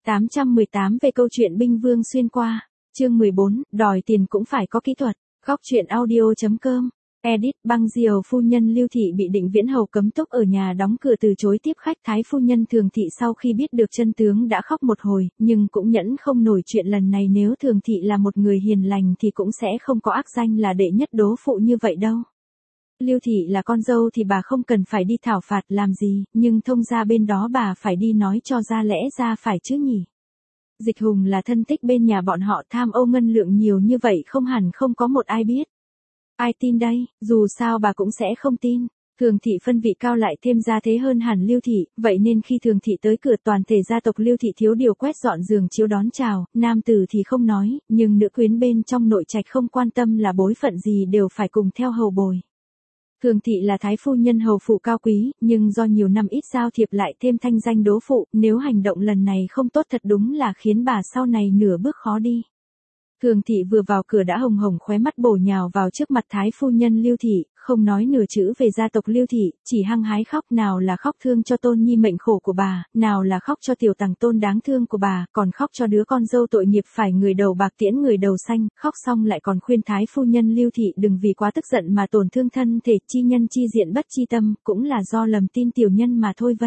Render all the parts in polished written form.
818 về câu chuyện binh vương xuyên qua. Chương 14, đòi tiền cũng phải có kỹ thuật. Góc truyện audio.com. Edit. Băng Diều phu nhân Lưu Thị bị Định Viễn Hầu cấm túc ở nhà đóng cửa từ chối tiếp khách. Thái phu nhân Thường Thị sau khi biết được chân tướng đã khóc một hồi, nhưng cũng nhẫn không nổi chuyện lần này. Nếu Thường Thị là một người hiền lành thì cũng sẽ không có ác danh là đệ nhất đố phụ như vậy đâu. Lưu Thị là con dâu thì bà không cần phải đi thảo phạt làm gì, nhưng thông gia bên đó bà phải đi nói cho ra lẽ ra phải chứ nhỉ. Dịch Hùng là thân tích bên nhà bọn họ, tham ô ngân lượng nhiều như vậy không hẳn không có một ai biết. Ai tin đây, dù sao bà cũng sẽ không tin. Thường Thị phân vị cao lại thêm gia thế hơn hẳn Lưu Thị, vậy nên khi Thường Thị tới cửa toàn thể gia tộc Lưu Thị thiếu điều quét dọn giường chiếu đón chào, nam tử thì không nói, nhưng nữ quyến bên trong nội trạch không quan tâm là bối phận gì đều phải cùng theo hầu bồi. Thường Thị là thái phu nhân hầu phủ cao quý, nhưng do nhiều năm ít giao thiệp lại thêm thanh danh đố phụ, nếu hành động lần này không tốt thật đúng là khiến bà sau này nửa bước khó đi. Thường Thị vừa vào cửa đã hồng hồng khóe mắt bổ nhào vào trước mặt thái phu nhân Lưu Thị, không nói nửa chữ về gia tộc Lưu Thị, chỉ hăng hái khóc, nào là khóc thương cho tôn nhi mệnh khổ của bà, nào là khóc cho tiểu tằng tôn đáng thương của bà, còn khóc cho đứa con dâu tội nghiệp phải người đầu bạc tiễn người đầu xanh, khóc xong lại còn khuyên thái phu nhân Lưu Thị đừng vì quá tức giận mà tổn thương thân thể, chi nhân chi diện bất chi tâm, cũng là do lầm tin tiểu nhân mà thôi.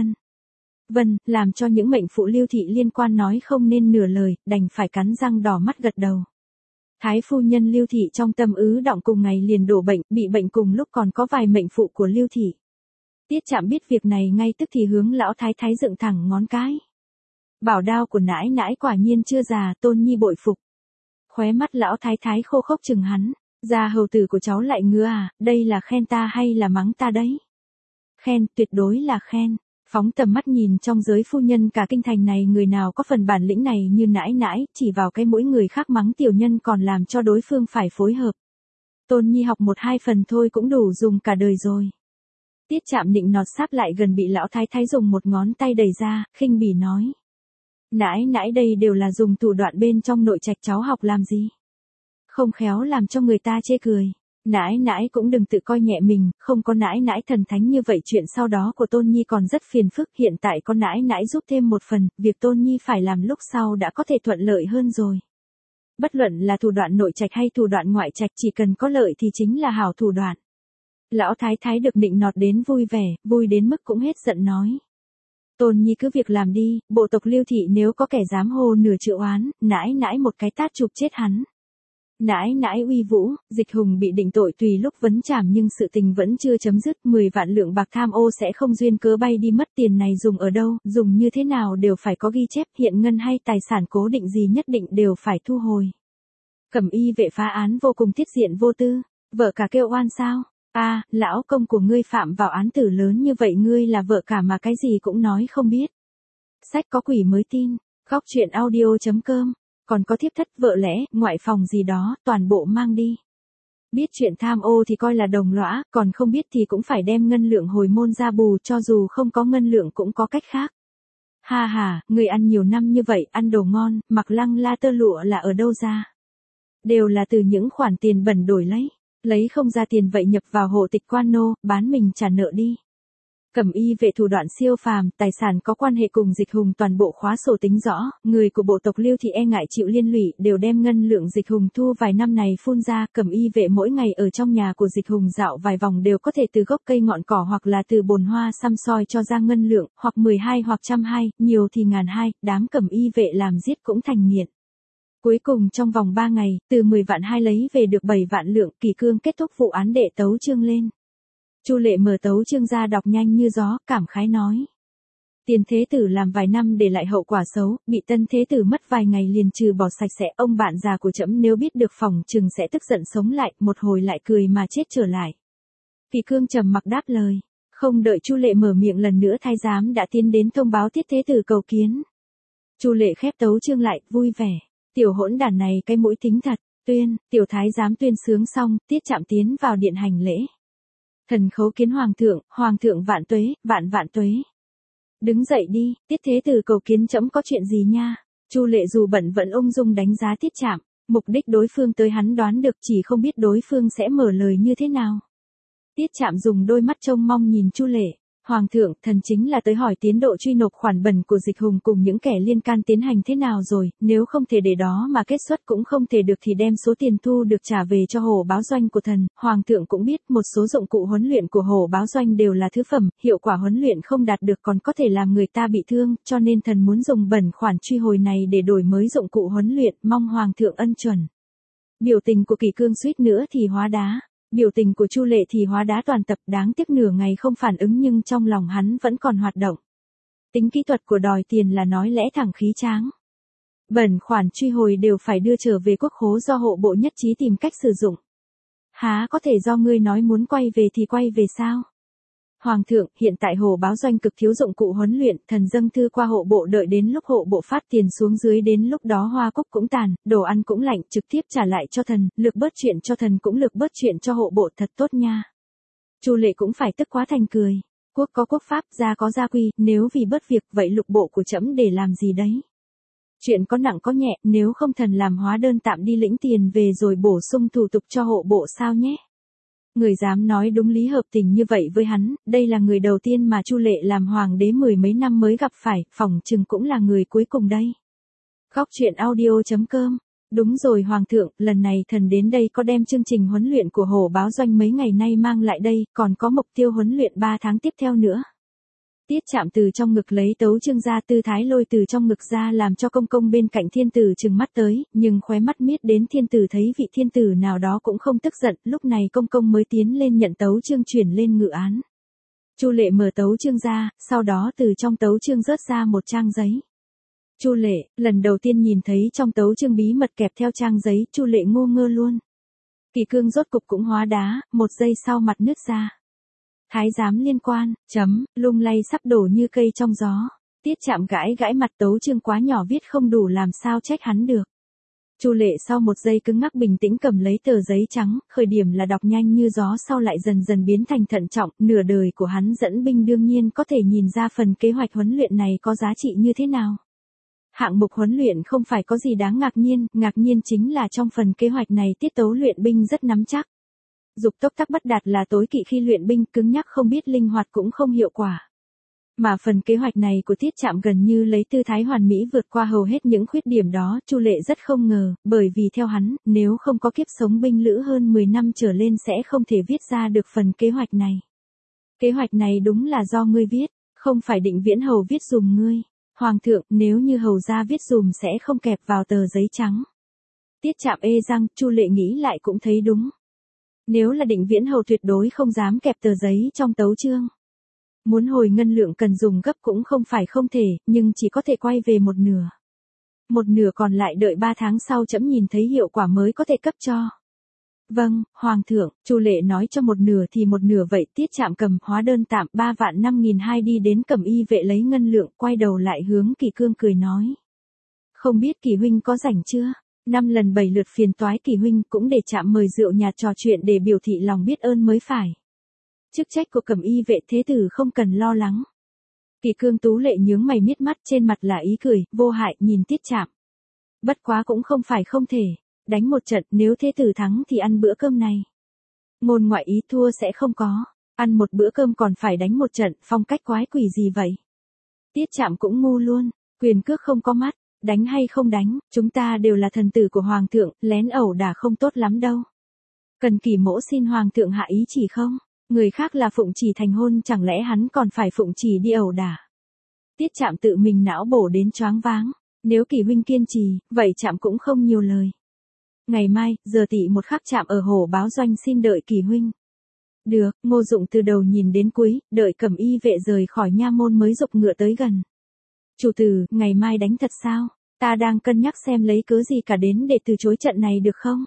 Vân, làm cho những mệnh phụ Lưu Thị liên quan nói không nên nửa lời, đành phải cắn răng đỏ mắt gật đầu. Thái phu nhân Lưu Thị trong tâm ứ động cùng ngày liền đổ bệnh, bị bệnh cùng lúc còn có vài mệnh phụ của Lưu Thị. Tiết Trạm biết việc này ngay tức thì hướng lão thái thái dựng thẳng ngón cái. Bảo đao của nãi nãi quả nhiên chưa già, tôn nhi bội phục. Khóe mắt lão thái thái khô khốc chừng hắn, gia hầu tử của cháu lại ngứa à, đây là khen ta hay là mắng ta đấy? Khen, tuyệt đối là khen. Phóng tầm mắt nhìn trong giới phu nhân cả kinh thành này người nào có phần bản lĩnh này như nãi nãi, chỉ vào cái mũi người khác mắng tiểu nhân còn làm cho đối phương phải phối hợp. Tôn nhi học 1-2 phần thôi cũng đủ dùng cả đời rồi. Tiết Trạm nịnh nọt sáp lại gần bị lão thái thái dùng một ngón tay đẩy ra, khinh bỉ nói. Nãi nãi đây đều là dùng thủ đoạn bên trong nội trạch cháu học làm gì? Không khéo làm cho người ta chê cười. Nãi nãi cũng đừng tự coi nhẹ mình, không có nãi nãi thần thánh như vậy chuyện sau đó của Tôn Nhi còn rất phiền phức, hiện tại có nãi nãi giúp thêm một phần, việc Tôn Nhi phải làm lúc sau đã có thể thuận lợi hơn rồi. Bất luận là thủ đoạn nội trạch hay thủ đoạn ngoại trạch chỉ cần có lợi thì chính là hảo thủ đoạn. Lão thái thái được nịnh nọt đến vui vẻ, vui đến mức cũng hết giận nói. Tôn Nhi cứ việc làm đi, bộ tộc Lưu Thị nếu có kẻ dám hô nửa chữ oán, nãi nãi một cái tát chụp chết hắn. Nãi nãi uy vũ, Dịch Hùng bị định tội tùy lúc vấn trảm nhưng sự tình vẫn chưa chấm dứt, 10 vạn lượng bạc tham ô sẽ không duyên cớ bay đi mất, tiền này dùng ở đâu, dùng như thế nào đều phải có ghi chép, hiện ngân hay tài sản cố định gì nhất định đều phải thu hồi. Cẩm y vệ phá án vô cùng tiết diện vô tư, vợ cả kêu oan sao? À, lão công của ngươi phạm vào án tử lớn như vậy ngươi là vợ cả mà cái gì cũng nói không biết. Sách có quỷ mới tin, góc truyện audio.com. Còn có thiếp thất, vợ lẽ, ngoại phòng gì đó, toàn bộ mang đi. Biết chuyện tham ô thì coi là đồng lõa, còn không biết thì cũng phải đem ngân lượng hồi môn ra bù, cho dù không có ngân lượng cũng có cách khác. Ha ha, người ăn nhiều năm như vậy, ăn đồ ngon, mặc lăng la tơ lụa là ở đâu ra? Đều là từ những khoản tiền bẩn đổi lấy không ra tiền vậy nhập vào hộ tịch quan nô, bán mình trả nợ đi. Cẩm y vệ thủ đoạn siêu phàm, tài sản có quan hệ cùng Dịch Hùng toàn bộ khóa sổ tính rõ, người của bộ tộc Lưu Thị e ngại chịu liên lụy đều đem ngân lượng Dịch Hùng thu vài năm này phun ra. Cẩm y vệ mỗi ngày ở trong nhà của Dịch Hùng dạo vài vòng đều có thể từ gốc cây ngọn cỏ hoặc là từ bồn hoa xăm soi cho ra ngân lượng, hoặc 12 hoặc 120, nhiều thì 1.200, đám cẩm y vệ làm giết cũng thành nghiện. Cuối cùng trong vòng 3 ngày, từ 10 vạn 2 lấy về được 7 vạn lượng, Kỳ Cương kết thúc vụ án đệ tấu chương lên. Chu Lệ mở tấu chương ra đọc nhanh như gió, cảm khái nói. Tiền thế tử làm vài năm để lại hậu quả xấu, bị tân thế tử mất vài ngày liền trừ bỏ sạch sẽ, ông bạn già của trẫm nếu biết được phòng chừng sẽ tức giận sống lại, một hồi lại cười mà chết trở lại. Kỳ Cương trầm mặc đáp lời, không đợi Chu Lệ mở miệng lần nữa thái giám đã tiến đến thông báo tiết thế tử cầu kiến. Chu Lệ khép tấu chương lại, vui vẻ, tiểu hỗn đản này cái mũi tính thật, tuyên, tiểu thái giám tuyên sướng xong, Tiết Trạm tiến vào điện hành lễ. Thần khấu kiến hoàng thượng vạn tuế, vạn tuế. Đứng dậy đi, tiết thế tử cầu kiến trẫm có chuyện gì nha? Chu Lệ dù bận vẫn ung dung đánh giá Tiết Trạm, mục đích đối phương tới hắn đoán được, chỉ không biết đối phương sẽ mở lời như thế nào. Tiết Trạm dùng đôi mắt trông mong nhìn Chu Lệ, Hoàng thượng, thần chính là tới hỏi tiến độ truy nộp khoản bẩn của Dịch Hùng cùng những kẻ liên can tiến hành thế nào rồi, nếu không thể để đó mà kết xuất cũng không thể được thì đem số tiền thu được trả về cho hổ báo doanh của thần. Hoàng thượng cũng biết một số dụng cụ huấn luyện của hổ báo doanh đều là thứ phẩm, hiệu quả huấn luyện không đạt được còn có thể làm người ta bị thương, cho nên thần muốn dùng bẩn khoản truy hồi này để đổi mới dụng cụ huấn luyện, mong Hoàng thượng ân chuẩn. Biểu tình của Kỷ Cương suýt nữa thì hóa đá. Biểu tình của Chu Lệ thì hóa đá toàn tập, đáng tiếc nửa ngày không phản ứng nhưng trong lòng hắn vẫn còn hoạt động. Tính kỹ thuật của đòi tiền là nói lẽ thẳng khí tráng. Bẩn khoản truy hồi đều phải đưa trở về quốc khố do hộ bộ nhất trí tìm cách sử dụng. Há có thể do ngươi nói muốn quay về thì quay về sao? Hoàng thượng, hiện tại hổ báo doanh cực thiếu dụng cụ huấn luyện, thần dâng thư qua hộ bộ đợi đến lúc hộ bộ phát tiền xuống dưới đến lúc đó hoa cúc cũng tàn, đồ ăn cũng lạnh, trực tiếp trả lại cho thần, lược bớt chuyện cho thần cũng lược bớt chuyện cho hộ bộ thật tốt nha. Chu Lệ cũng phải tức quá thành cười. Quốc có quốc pháp, gia có gia quy, nếu vì bớt việc vậy lục bộ của trẫm để làm gì đấy? Chuyện có nặng có nhẹ, nếu không thần làm hóa đơn tạm đi lĩnh tiền về rồi bổ sung thủ tục cho hộ bộ sao nhé? Người dám nói đúng lý hợp tình như vậy với hắn, đây là người đầu tiên mà Chu Lệ làm hoàng đế 10 mấy năm mới gặp phải, phỏng chừng cũng là người cuối cùng đây. Góc truyện audio.com. Đúng rồi Hoàng thượng, lần này thần đến đây có đem chương trình huấn luyện của hổ báo doanh mấy ngày nay mang lại đây, còn có mục tiêu huấn luyện 3 tháng tiếp theo nữa. Tiết Chạm từ trong ngực lấy tấu chương ra, tư thái lôi từ trong ngực ra làm cho công công bên cạnh thiên tử trừng mắt tới, nhưng khóe mắt miết đến thiên tử thấy vị thiên tử nào đó cũng không tức giận, lúc này công công mới tiến lên nhận tấu chương chuyển lên ngự án. Chu Lệ mở tấu chương ra, sau đó từ trong tấu chương rớt ra một trang giấy. Chu Lệ, lần đầu tiên nhìn thấy trong tấu chương bí mật kẹp theo trang giấy, Chu Lệ ngu ngơ luôn. Kỷ Cương rốt cục cũng hóa đá, một giây sau mặt nứt ra. Thái giám liên quan, lung lay sắp đổ như cây trong gió. Tiết Chạm gãi gãi mặt, tấu chương quá nhỏ viết không đủ làm sao trách hắn được. Chu Lệ sau một giây cứng ngắc bình tĩnh cầm lấy tờ giấy trắng, khởi điểm là đọc nhanh như gió sau lại dần dần biến thành thận trọng, nửa đời của hắn dẫn binh đương nhiên có thể nhìn ra phần kế hoạch huấn luyện này có giá trị như thế nào. Hạng mục huấn luyện không phải có gì đáng ngạc nhiên chính là trong phần kế hoạch này tiết tấu luyện binh rất nắm chắc. Dục tốc tắc bất đạt là tối kỵ khi luyện binh, cứng nhắc không biết linh hoạt cũng không hiệu quả. Mà phần kế hoạch này của Tiết Chạm gần như lấy tư thái hoàn mỹ vượt qua hầu hết những khuyết điểm đó, Chu Lệ rất không ngờ, bởi vì theo hắn, nếu không có kiếp sống binh lữ hơn 10 năm trở lên sẽ không thể viết ra được phần kế hoạch này. Kế hoạch này đúng là do ngươi viết, không phải Định Viễn Hầu viết dùm ngươi. Hoàng thượng, nếu như hầu gia viết dùm sẽ không kẹp vào tờ giấy trắng. Tiết Chạm ê răng, Chu Lệ nghĩ lại cũng thấy đúng. Nếu là Định Viễn Hầu tuyệt đối không dám kẹp tờ giấy trong tấu chương. Muốn hồi ngân lượng cần dùng gấp cũng không phải không thể, nhưng chỉ có thể quay về một nửa. Một nửa còn lại đợi 3 tháng sau trẫm nhìn thấy hiệu quả mới có thể cấp cho. Vâng, Hoàng thượng, Chu Lệ nói cho một nửa thì một nửa vậy. Tiết Chạm cầm hóa đơn tạm 3.5.200 đi đến Cẩm Y vệ lấy ngân lượng, quay đầu lại hướng Kỷ Cương cười nói. Không biết Kỷ huynh có rảnh chưa? 5 lần 7 lượt phiền toái Kỷ huynh, cũng để Chạm mời rượu nhạt trò chuyện để biểu thị lòng biết ơn mới phải. Chức trách của Cẩm Y vệ thế tử không cần lo lắng. Kỷ Cương tú lệ nhướng mày miết mắt, trên mặt là ý cười, vô hại nhìn Tiết Chạm. Bất quá cũng không phải không thể. Đánh một trận, nếu thế tử thắng thì ăn bữa cơm này. Ngôn ngoại ý thua sẽ không có. Ăn một bữa cơm còn phải đánh một trận, phong cách quái quỷ gì vậy? Tiết Chạm cũng ngu luôn. Quyền cước không có mắt. Đánh hay không đánh, chúng ta đều là thần tử của Hoàng thượng, lén ẩu đả không tốt lắm đâu. Cần Kỷ mỗ xin Hoàng thượng hạ ý chỉ không? Người khác là phụng chỉ thành hôn, chẳng lẽ hắn còn phải phụng chỉ đi ẩu đả? Tiết Chạm tự mình não bổ đến choáng váng. Nếu Kỷ huynh kiên trì, vậy Chạm cũng không nhiều lời. Ngày mai, giờ tỵ một khắc Chạm ở hổ báo doanh xin đợi Kỷ huynh. Được, Ngô Dụng từ đầu nhìn đến cuối, đợi Cẩm Y vệ rời khỏi nha môn mới giục ngựa tới gần. Chủ tử, ngày mai đánh thật sao? Ta đang cân nhắc xem lấy cớ gì cả đến để từ chối trận này được không?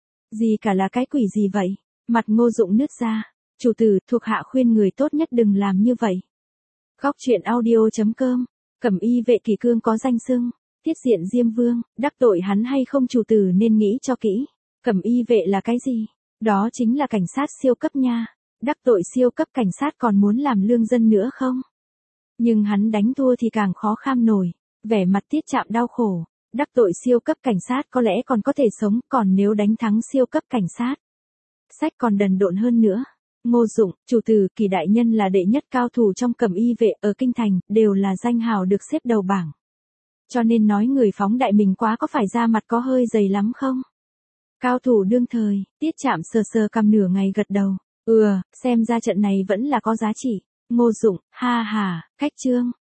Gì cả là cái quỷ gì vậy? Mặt Ngô Dụng nứt ra. Chủ tử, thuộc hạ khuyên người tốt nhất đừng làm như vậy. Góc truyện audio.com. Cẩm Y vệ Kỷ Cương có danh xưng. Tiết diện Diêm Vương, đắc tội hắn hay không chủ tử nên nghĩ cho kỹ. Cẩm Y vệ là cái gì? Đó chính là cảnh sát siêu cấp nha. Đắc tội siêu cấp cảnh sát còn muốn làm lương dân nữa không? Nhưng hắn đánh thua thì càng khó kham nổi. Vẻ mặt Tiết Chạm đau khổ. Đắc tội siêu cấp cảnh sát có lẽ còn có thể sống, còn nếu đánh thắng siêu cấp cảnh sát, sách còn đần độn hơn nữa. Ngô Dụng, chủ tử, Kỳ đại nhân là đệ nhất cao thủ trong cẩm y vệ ở kinh thành, đều là danh hào được xếp đầu bảng. Cho nên nói người phóng đại mình quá có phải ra mặt có hơi dày lắm không? Cao thủ đương thời, Tiết Trạm sờ sờ cằm nửa ngày gật đầu. Xem ra trận này vẫn là có giá trị. Ngô Dụng, ha ha, khách trương,